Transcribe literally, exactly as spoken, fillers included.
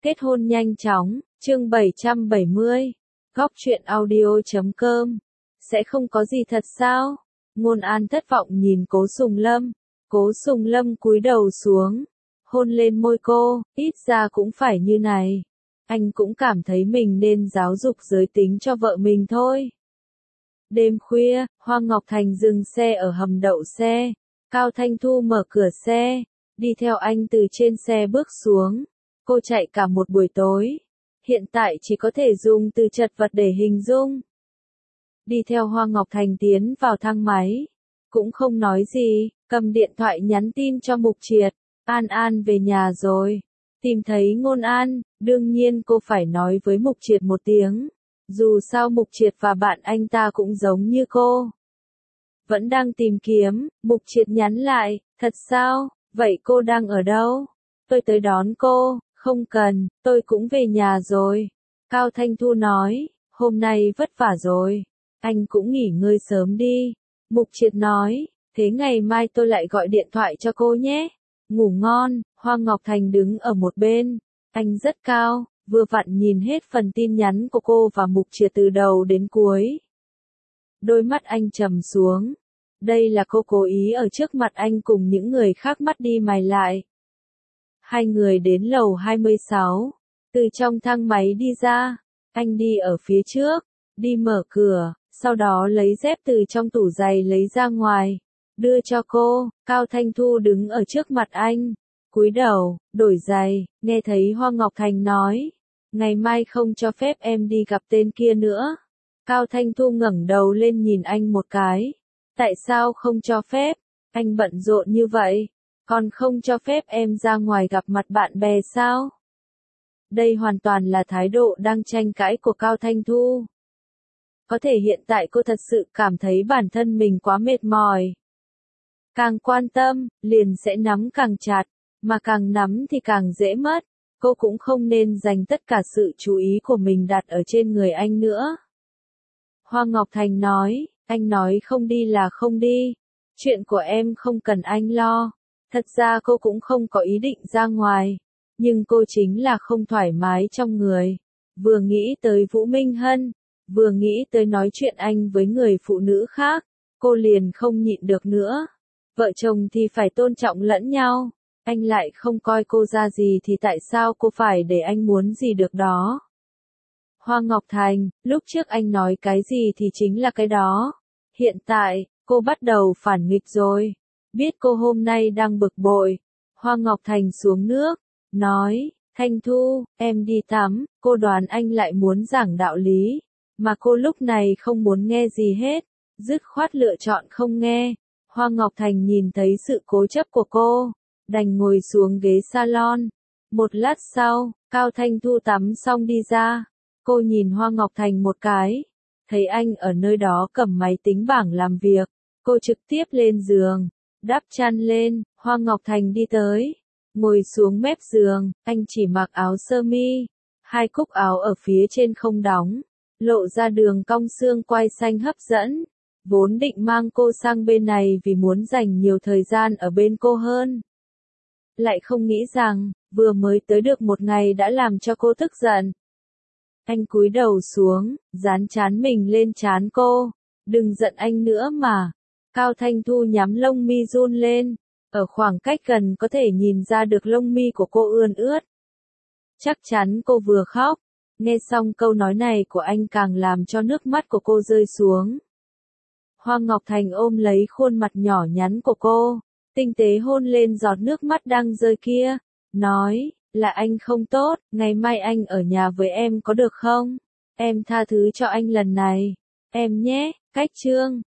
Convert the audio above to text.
Kết hôn nhanh chóng, chương bảy trăm bảy mươi. Góc truyện audio chấm com. Sẽ không có gì thật sao? Ngôn An thất vọng nhìn Cố Sùng Lâm. Cố Sùng Lâm cúi đầu xuống, hôn lên môi cô, ít ra cũng phải như này. Anh cũng cảm thấy mình nên giáo dục giới tính cho vợ mình thôi. Đêm khuya, Hoa Ngọc Thành dừng xe ở hầm đậu xe. Cao Thanh Thu mở cửa xe, đi theo anh từ trên xe bước xuống. Cô chạy cả một buổi tối. Hiện tại chỉ có thể dùng từ chật vật để hình dung. Đi theo Hoa Ngọc Thành tiến vào thang máy. Cũng không nói gì, cầm điện thoại nhắn tin cho Mục Triệt. An An về nhà rồi. Tìm thấy Ngôn An, đương nhiên cô phải nói với Mục Triệt một tiếng. Dù sao Mục Triệt và bạn anh ta cũng giống như cô. Vẫn đang tìm kiếm, Mục Triệt nhắn lại, thật sao, vậy cô đang ở đâu? Tôi tới đón cô, không cần, tôi cũng về nhà rồi. Cao Thanh Thu nói, hôm nay vất vả rồi, anh cũng nghỉ ngơi sớm đi. Mục Triệt nói, thế ngày mai tôi lại gọi điện thoại cho cô nhé. Ngủ ngon. Hoa Ngọc Thành đứng ở một bên, anh rất cao, vừa vặn nhìn hết phần tin nhắn của cô và Mục Triệt từ đầu đến cuối. Đôi mắt anh trầm xuống. Đây là cô cố ý ở trước mặt anh cùng những người khác mắt đi mày lại. Hai người đến lầu hai mươi sáu, từ trong thang máy đi ra, anh đi ở phía trước, đi mở cửa, sau đó lấy dép từ trong tủ giày lấy ra ngoài, đưa cho cô. Cao Thanh Thu đứng ở trước mặt anh, cúi đầu, đổi giày, nghe thấy Hoa Ngọc Thành nói, ngày mai không cho phép em đi gặp tên kia nữa. Cao Thanh Thu ngẩng đầu lên nhìn anh một cái. Tại sao không cho phép? Anh bận rộn như vậy, còn không cho phép em ra ngoài gặp mặt bạn bè sao? Đây hoàn toàn là thái độ đang tranh cãi của Cao Thanh Thu. Có thể hiện tại cô thật sự cảm thấy bản thân mình quá mệt mỏi. Càng quan tâm, liền sẽ nắm càng chặt, mà càng nắm thì càng dễ mất. Cô cũng không nên dành tất cả sự chú ý của mình đặt ở trên người anh nữa. Hoa Ngọc Thành nói, anh nói không đi là không đi. Chuyện của em không cần anh lo. Thật ra cô cũng không có ý định ra ngoài. Nhưng cô chính là không thoải mái trong người. Vừa nghĩ tới Vũ Minh Hân, vừa nghĩ tới nói chuyện anh với người phụ nữ khác, cô liền không nhịn được nữa. Vợ chồng thì phải tôn trọng lẫn nhau. Anh lại không coi cô ra gì thì tại sao cô phải để anh muốn gì được đó. Hoa Ngọc Thành, lúc trước anh nói cái gì thì chính là cái đó. Hiện tại, cô bắt đầu phản nghịch rồi. Biết cô hôm nay đang bực bội. Hoa Ngọc Thành xuống nước, nói, Thanh Thu, em đi tắm. Cô đoán anh lại muốn giảng đạo lý, mà cô lúc này không muốn nghe gì hết. Dứt khoát lựa chọn không nghe. Hoa Ngọc Thành nhìn thấy sự cố chấp của cô, đành ngồi xuống ghế salon. Một lát sau, Cao Thanh Thu tắm xong đi ra. Cô nhìn Hoa Ngọc Thành một cái, thấy anh ở nơi đó cầm máy tính bảng làm việc. Cô trực tiếp lên giường, đắp chăn lên. Hoa Ngọc Thành đi tới, ngồi xuống mép giường. Anh chỉ mặc áo sơ mi, hai cúc áo ở phía trên không đóng, lộ ra đường cong xương quai xanh hấp dẫn. Vốn định mang cô sang bên này vì muốn dành nhiều thời gian ở bên cô hơn. Lại không nghĩ rằng, vừa mới tới được một ngày đã làm cho cô tức giận. Anh cúi đầu xuống, dán trán mình lên trán cô. Đừng giận anh nữa mà. Cao Thanh Thu nhắm lông mi run lên. Ở khoảng cách gần có thể nhìn ra được lông mi của cô ươn ướt. Chắc chắn cô vừa khóc. Nghe xong câu nói này của anh càng làm cho nước mắt của cô rơi xuống. Hoa Ngọc Thành ôm lấy khuôn mặt nhỏ nhắn của cô, tinh tế hôn lên giọt nước mắt đang rơi kia, nói, là anh không tốt, ngày mai anh ở nhà với em có được không? Em tha thứ cho anh lần này, em nhé. Cách chương